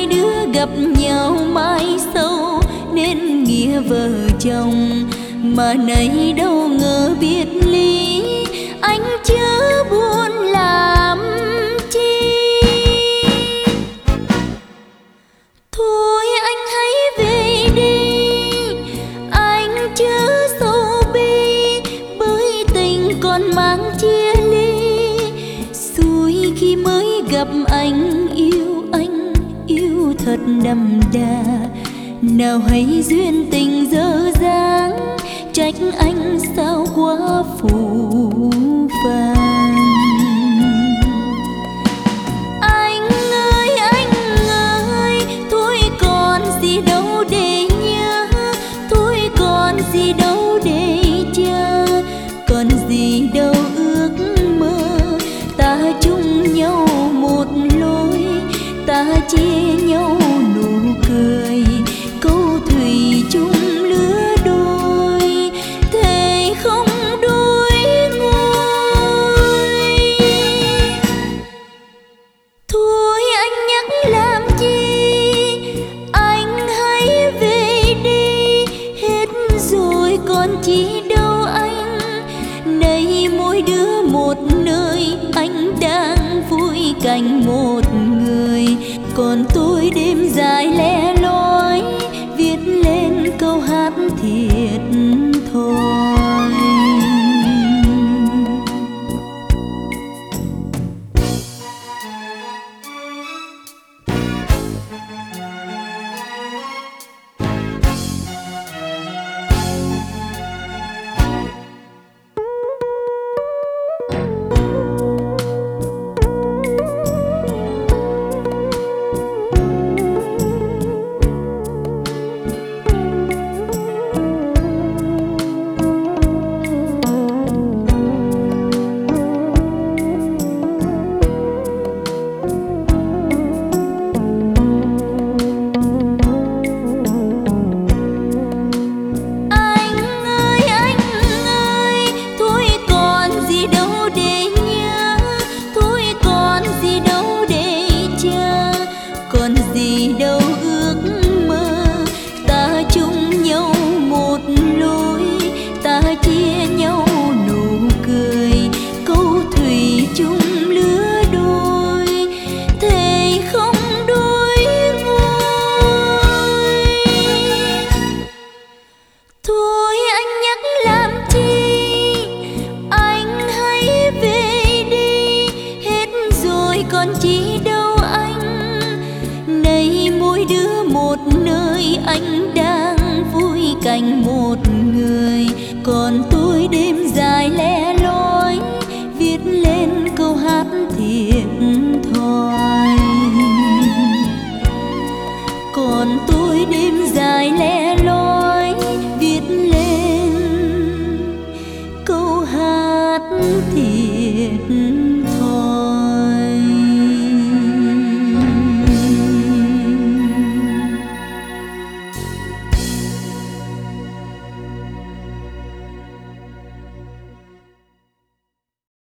hai đứa gặp nhau mãi sau nên nghĩa vợ chồng, mà nay đâu ngờ biệt ly, anh chớ buồn làm chi. Thôi anh hãy về đi, anh chớ sầu bi, bởi tình còn mang chia ly. Xui khi mới gặp anh yêu thật đậm đà, nào hay duyên tình dở dáng, trách anh sao quá phũ phàng. Anh ơi, thôi còn gì đâu để nhớ, thôi còn gì đâu để chờ, còn gì đâu ước mơ. Ta chung nhau một lối, ta chia nhau nụ cười, câu thủy chung lứa đôi, thề không đôi ngôi. Thôi anh nhắc làm chi, anh hãy về đi, hết rồi còn chi đâu anh. Nay mỗi đứa một nơi, anh đang vui cạnh một người, còn tôi đêm dài lẻ loi, viết lên câu hát thiệt thòi. Anh đang vui cạnh một người, còn tôi đêm dài lẻ loi, viết lên câu hát thiệt thòi. Còn tôi đêm dài lẻ loi, viết lên câu hát thiệt